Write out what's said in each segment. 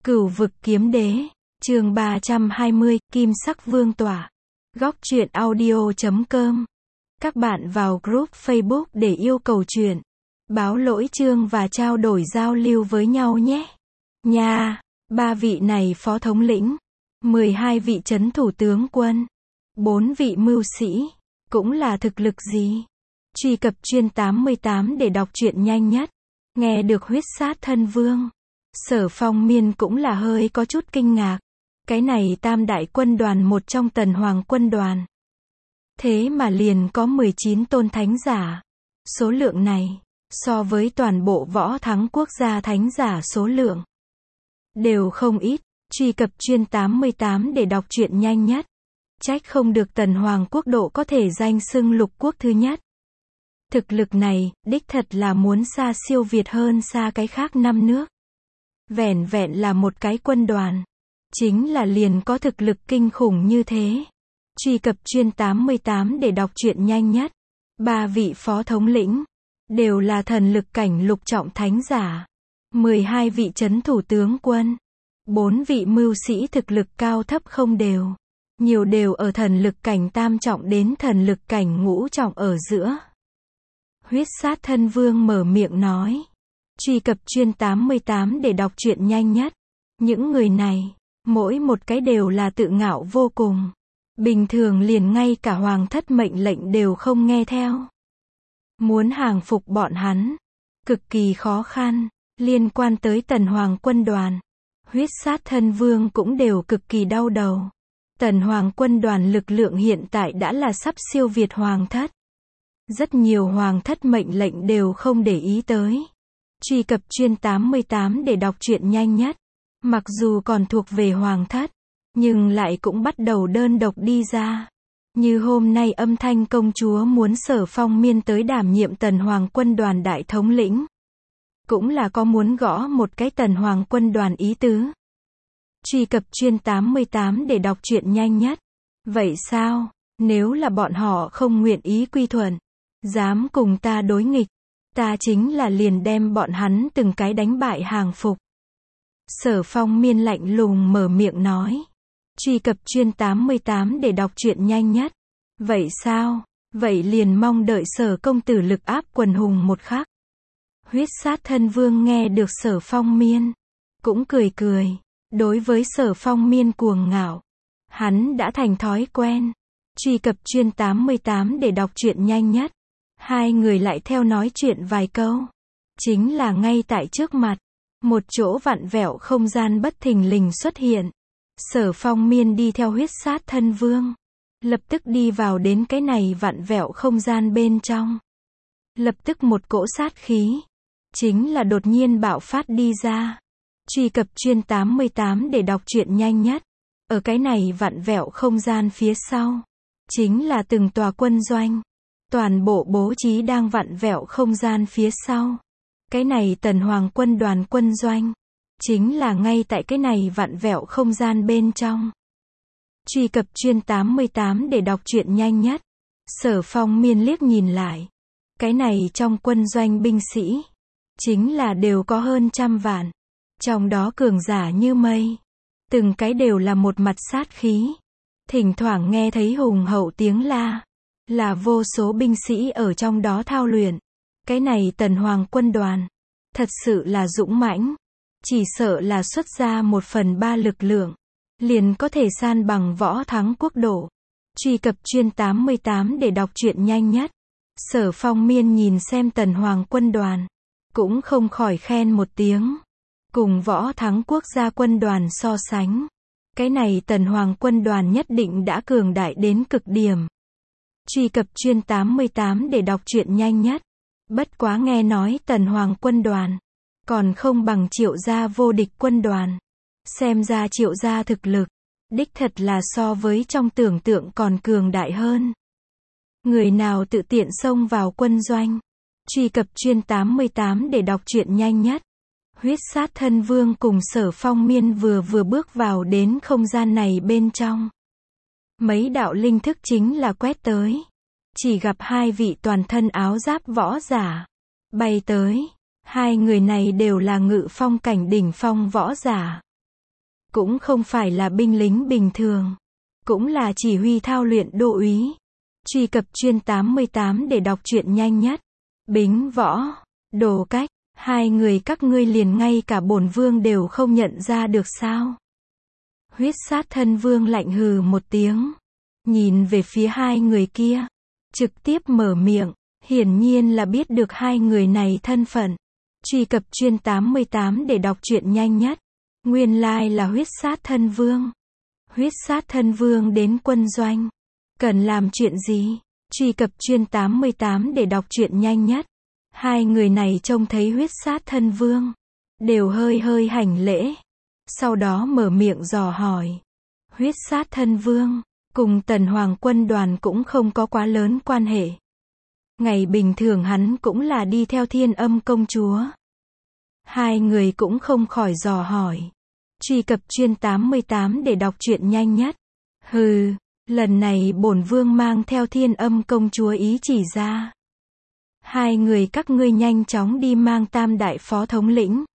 Cửu vực kiếm đế, chương 320, Kim sắc vương tỏa. Góc truyện audio.com. Các bạn vào group Facebook để yêu cầu truyện, báo lỗi chương và trao đổi giao lưu với nhau nhé. Nha, 3 vị này phó thống lĩnh, 12 vị trấn thủ tướng quân, 4 vị mưu sĩ, cũng là thực lực gì? Truy cập chuyên 88 để đọc truyện nhanh nhất. Nghe được huyết sát thân vương, Sở Phong Miên cũng là hơi có chút kinh ngạc. Cái này tam đại quân đoàn một trong Tần Hoàng quân đoàn. Thế mà liền có 19 tôn thánh giả. Số lượng này, so với toàn bộ võ thắng quốc gia thánh giả số lượng, đều không ít. Truy cập chuyên 88 để đọc truyện nhanh nhất. Trách không được Tần Hoàng quốc độ có thể danh xưng lục quốc thứ nhất. Thực lực này, đích thật là muốn xa siêu việt hơn xa cái khác 5 nước. Vẻn vẹn là một cái quân đoàn, chính là liền có thực lực kinh khủng như thế. Truy cập chuyên 88 để đọc truyện nhanh nhất. 3 vị phó thống lĩnh, đều là thần lực cảnh lục trọng thánh giả. 12 vị trấn thủ tướng quân, 4 vị mưu sĩ thực lực cao thấp không đều. Nhiều đều ở thần lực cảnh tam trọng đến thần lực cảnh ngũ trọng ở giữa. Huyết sát thân vương mở miệng nói. Truy cập chuyên 88 để đọc truyện nhanh nhất. Những người này, mỗi một cái đều là tự ngạo vô cùng. Bình thường liền ngay cả hoàng thất mệnh lệnh đều không nghe theo. Muốn hàng phục bọn hắn, cực kỳ khó khăn. Liên quan tới Tần Hoàng quân đoàn, huyết sát thân vương cũng đều cực kỳ đau đầu. Tần Hoàng quân đoàn lực lượng hiện tại đã là sắp siêu việt hoàng thất. Rất nhiều hoàng thất mệnh lệnh đều không để ý tới. Truy cập chuyên 88 để đọc truyện nhanh nhất. Mặc dù còn thuộc về hoàng thất, nhưng lại cũng bắt đầu đơn độc đi ra. Như hôm nay âm thanh công chúa muốn Sở Phong Miên tới đảm nhiệm Tần Hoàng quân đoàn đại thống lĩnh. Cũng là có muốn gõ một cái Tần Hoàng quân đoàn ý tứ. Truy cập chuyên 88 để đọc truyện nhanh nhất. Vậy sao, nếu là bọn họ không nguyện ý quy thuận, dám cùng ta đối nghịch, ta chính là liền đem bọn hắn từng cái đánh bại hàng phục. Sở Phong Miên lạnh lùng mở miệng nói. Truy cập chuyên 88 để đọc truyện nhanh nhất. Vậy sao, vậy liền mong đợi Sở công tử lực áp quần hùng một khắc. Huyết sát thân vương nghe được Sở Phong Miên, cũng cười cười. Đối với Sở Phong Miên cuồng ngạo, hắn đã thành thói quen. Truy cập chuyên 88 để đọc truyện nhanh nhất. Hai người lại theo nói chuyện vài câu. Chính là ngay tại trước mặt, một chỗ vặn vẹo không gian bất thình lình xuất hiện. Sở Phong Miên đi theo huyết sát thân vương, lập tức đi vào đến cái này vặn vẹo không gian bên trong. Lập tức một cỗ sát khí, chính là đột nhiên bạo phát đi ra. Truy cập chuyên 88 để đọc truyện nhanh nhất. Ở cái này vặn vẹo không gian phía sau, chính là từng tòa quân doanh. Toàn bộ bố trí đang vặn vẹo không gian phía sau. Cái này Tần Hoàng quân đoàn quân doanh, chính là ngay tại cái này vặn vẹo không gian bên trong. Truy cập chuyên 88 để đọc truyện nhanh nhất. Sở Phong Miên liếc nhìn lại. Cái này trong quân doanh binh sĩ, chính là đều có hơn 100 vạn. Trong đó cường giả như mây. Từng cái đều là một mặt sát khí. Thỉnh thoảng nghe thấy hùng hậu tiếng la. Là vô số binh sĩ ở trong đó thao luyện. Cái này Tần Hoàng quân đoàn, thật sự là dũng mãnh. Chỉ sợ là xuất ra 1/3 lực lượng, liền có thể san bằng võ thắng quốc độ. Truy cập chuyên 88 để đọc truyện nhanh nhất. Sở Phong Miên nhìn xem Tần Hoàng quân đoàn, cũng không khỏi khen một tiếng. Cùng võ thắng quốc gia quân đoàn so sánh, cái này Tần Hoàng quân đoàn nhất định đã cường đại đến cực điểm. Truy cập chuyên 88 để đọc truyện nhanh nhất. Bất quá nghe nói Tần Hoàng quân đoàn còn không bằng Triệu gia vô địch quân đoàn. Xem ra Triệu gia thực lực, đích thật là so với trong tưởng tượng còn cường đại hơn. Người nào tự tiện xông vào quân doanh. Truy cập chuyên 88 để đọc truyện nhanh nhất. Huyết sát thân vương cùng Sở Phong Miên vừa bước vào đến không gian này bên trong. Mấy đạo linh thức chính là quét tới. Chỉ gặp hai vị toàn thân áo giáp võ giả bay tới. Hai người này đều là ngự phong cảnh đỉnh phong võ giả. cũng không phải là binh lính bình thường, cũng là chỉ huy thao luyện đô úy. Truy cập chuyên 88 để đọc truyện nhanh nhất. Bính Võ, Đồ Cách, hai người các ngươi liền ngay cả bổn vương đều không nhận ra được sao? Huyết Sát Thân Vương lạnh hừ một tiếng, nhìn về phía hai người kia, trực tiếp mở miệng, hiển nhiên là biết được hai người này thân phận. Truy cập chuyên 88 để đọc truyện nhanh nhất. Nguyên lai là Huyết Sát Thân Vương. Huyết Sát Thân Vương đến quân doanh, cần làm chuyện gì? Truy cập chuyên 88 để đọc truyện nhanh nhất. Hai người này trông thấy Huyết Sát Thân Vương, đều hơi hơi hành lễ, sau đó mở miệng dò hỏi. Huyết Sát Thân Vương cùng Tần Hoàng quân đoàn cũng không có quá lớn quan hệ. Ngày bình thường hắn cũng là đi theo Thiên Âm công chúa. Hai người cũng không khỏi dò hỏi. Truy cập chuyên 88 để đọc truyện nhanh nhất. Hừ, lần này bổn vương mang theo Thiên Âm công chúa ý chỉ ra. Hai người các ngươi nhanh chóng đi mang tam đại phó thống lĩnh,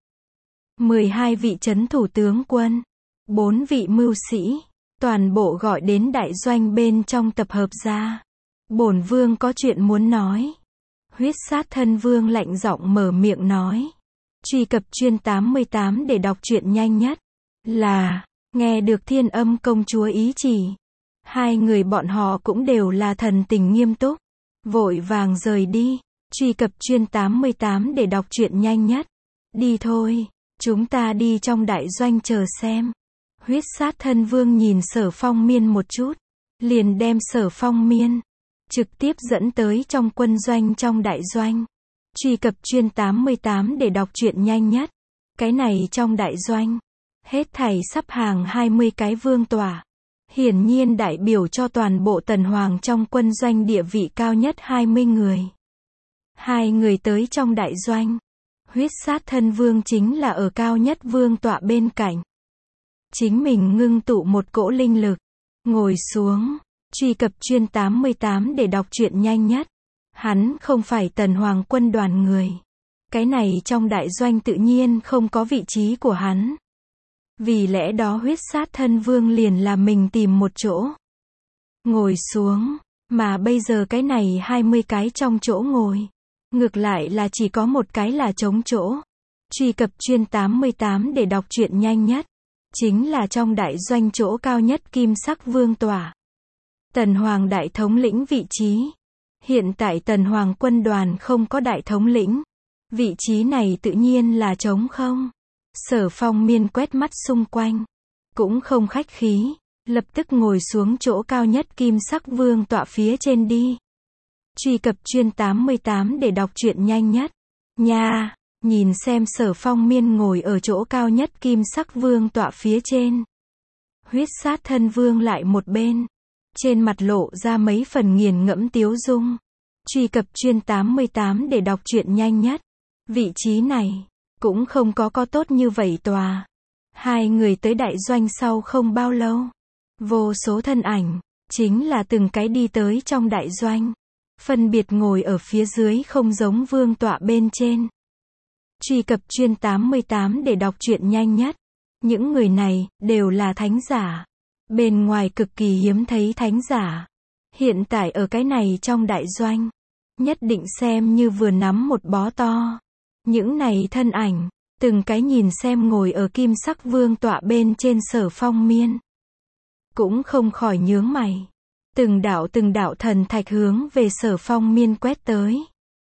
12 vị trấn thủ tướng quân, 4 vị mưu sĩ, toàn bộ gọi đến đại doanh bên trong tập hợp ra. Bổn vương có chuyện muốn nói. Huyết Sát Thân Vương lạnh giọng mở miệng nói. Truy cập chuyên 88 để đọc truyện nhanh nhất. Là, nghe được Thiên Âm công chúa ý chỉ, hai người bọn họ cũng đều là thần tình nghiêm túc, vội vàng rời đi. Truy cập chuyên 88 để đọc truyện nhanh nhất. Đi thôi, chúng ta đi trong đại doanh chờ xem. Huyết Sát Thân Vương nhìn Sở Phong Miên một chút, liền đem Sở Phong Miên trực tiếp dẫn tới trong quân doanh trong đại doanh. Truy cập chuyên 88 để đọc truyện nhanh nhất. Cái này trong đại doanh, hết thảy sắp hàng 20 cái vương tọa. Hiển nhiên đại biểu cho toàn bộ Tần Hoàng trong quân doanh địa vị cao nhất 20 người. Hai người tới trong đại doanh. Huyết Sát Thân Vương chính là ở cao nhất vương tọa bên cạnh. Chính mình ngưng tụ một cỗ linh lực, ngồi xuống. Truy cập chuyên 88 để đọc truyện nhanh nhất. Hắn không phải Tần Hoàng quân đoàn người. Cái này trong đại doanh tự nhiên không có vị trí của hắn. Vì lẽ đó Huyết Sát Thân Vương liền là mình tìm một chỗ, ngồi xuống. Mà bây giờ cái này 20 cái trong chỗ ngồi, ngược lại là chỉ có một cái là trống chỗ. Truy cập chuyên 88 để đọc truyện nhanh nhất. Chính là trong đại doanh chỗ cao nhất kim sắc vương tọa. Tần Hoàng đại thống lĩnh vị trí. Hiện tại Tần Hoàng quân đoàn không có đại thống lĩnh. Vị trí này tự nhiên là trống không. Sở Phong Miên quét mắt xung quanh, cũng không khách khí, lập tức ngồi xuống chỗ cao nhất kim sắc vương tọa phía trên đi. Truy cập chuyên 88 để đọc truyện nhanh nhất. Nha, nhìn xem Sở Phong Miên ngồi ở chỗ cao nhất kim sắc vương tọa phía trên. Huyết Sát Thân Vương lại một bên, trên mặt lộ ra mấy phần nghiền ngẫm tiếu dung. Truy cập chuyên 88 để đọc truyện nhanh nhất. Vị trí này cũng không có tốt như vậy tòa. Hai người tới đại doanh sau không bao lâu, vô số thân ảnh chính là từng cái đi tới trong đại doanh, phân biệt ngồi ở phía dưới không giống vương tọa bên trên. Truy cập chuyên 88 để đọc truyện nhanh nhất. Những người này đều là thánh giả, bên ngoài cực kỳ hiếm thấy thánh giả. Hiện tại ở cái này trong đại doanh, nhất định xem như vừa nắm một bó to. Những này thân ảnh, từng cái nhìn xem ngồi ở kim sắc vương tọa bên trên Sở Phong Miên, cũng không khỏi nhướng mày. Từng đạo thần thạch hướng về Sở Phong Miên quét tới.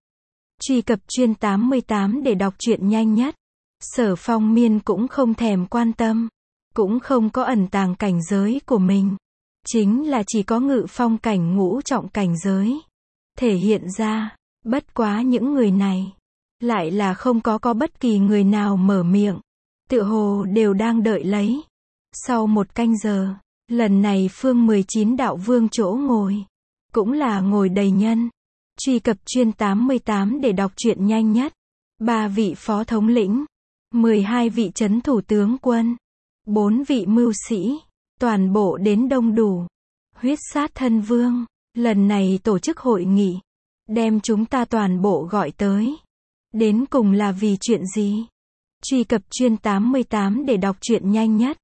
Truy cập chuyên 88 để đọc truyện nhanh nhất. Sở Phong Miên cũng không thèm quan tâm, cũng không có ẩn tàng cảnh giới của mình, chính là chỉ có ngự phong cảnh ngũ trọng cảnh giới thể hiện ra. Bất quá những người này lại là không có bất kỳ người nào mở miệng, tựa hồ đều đang đợi lấy. Sau một canh giờ, lần này phương 19 đạo vương chỗ ngồi cũng là ngồi đầy nhân. Truy cập chuyên 88 để đọc truyện nhanh nhất. 3 vị phó thống lĩnh, 12 vị trấn thủ tướng quân, 4 vị mưu sĩ, toàn bộ đến đông đủ. Huyết Sát Thân Vương lần này tổ chức hội nghị, đem chúng ta toàn bộ gọi tới, đến cùng là vì chuyện gì? Truy cập chuyên 88 để đọc truyện nhanh nhất.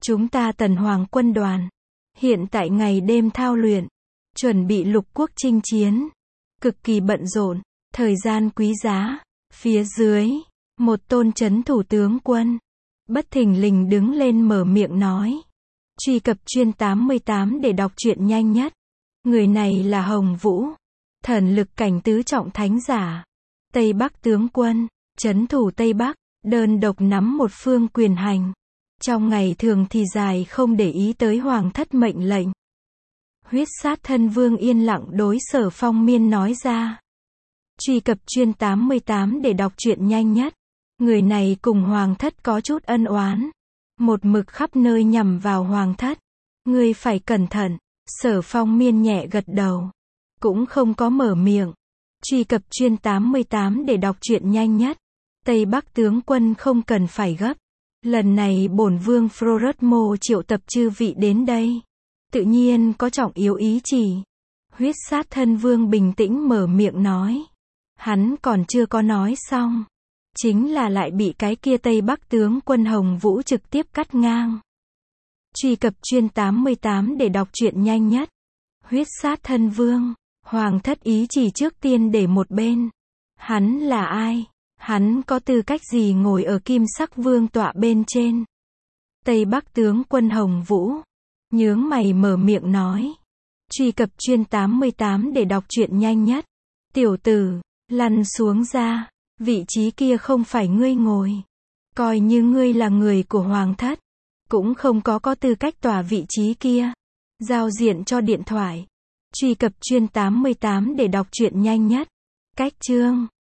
Chúng ta Tần Hoàng quân đoàn. Hiện tại ngày đêm thao luyện. Chuẩn bị lục quốc chinh chiến. Cực kỳ bận rộn. Thời gian quý giá. Phía dưới. Một tôn trấn thủ tướng quân. Bất thình lình đứng lên mở miệng nói. Truy cập chuyên 88 để đọc truyện nhanh nhất. Người này là Hồng Vũ. Thần lực cảnh tứ trọng thánh giả. Tây Bắc tướng quân. Trấn thủ Tây Bắc. Đơn độc nắm một phương quyền hành. Trong ngày thường thì dài không để ý tới hoàng thất mệnh lệnh. Huyết sát thân vương yên lặng đối Sở Phong Miên nói ra. Truy cập chuyên 88 để đọc truyện nhanh nhất. Người này cùng hoàng thất có chút ân oán. Một mực khắp nơi nhằm vào hoàng thất. Ngươi phải cẩn thận. Sở Phong Miên nhẹ gật đầu. Cũng không có mở miệng. Truy cập chuyên 88 để đọc truyện nhanh nhất. Tây Bắc tướng quân không cần phải gấp. Lần này bổn vương Frorotmo triệu tập chư vị đến đây. Tự nhiên có trọng yếu ý chỉ. Huyết sát thân vương bình tĩnh mở miệng nói. Hắn còn chưa có nói xong. Chính là lại bị cái kia Tây Bắc tướng quân Hồng Vũ trực tiếp cắt ngang. Truy cập chuyên 88 để đọc truyện nhanh nhất. Huyết sát thân vương. Hoàng thất ý chỉ trước tiên để một bên. Hắn là ai? Hắn có tư cách gì ngồi ở kim sắc vương tọa bên trên? Tây Bắc tướng quân Hồng Vũ. Nhướng mày mở miệng nói. Truy cập chuyên 88 để đọc truyện nhanh nhất. Tiểu tử, lăn xuống ra. Vị trí kia không phải ngươi ngồi. Coi như ngươi là người của hoàng thất. Cũng không có tư cách tỏa vị trí kia. Giao diện cho điện thoại. Truy cập chuyên 88 để đọc truyện nhanh nhất. Cách chương.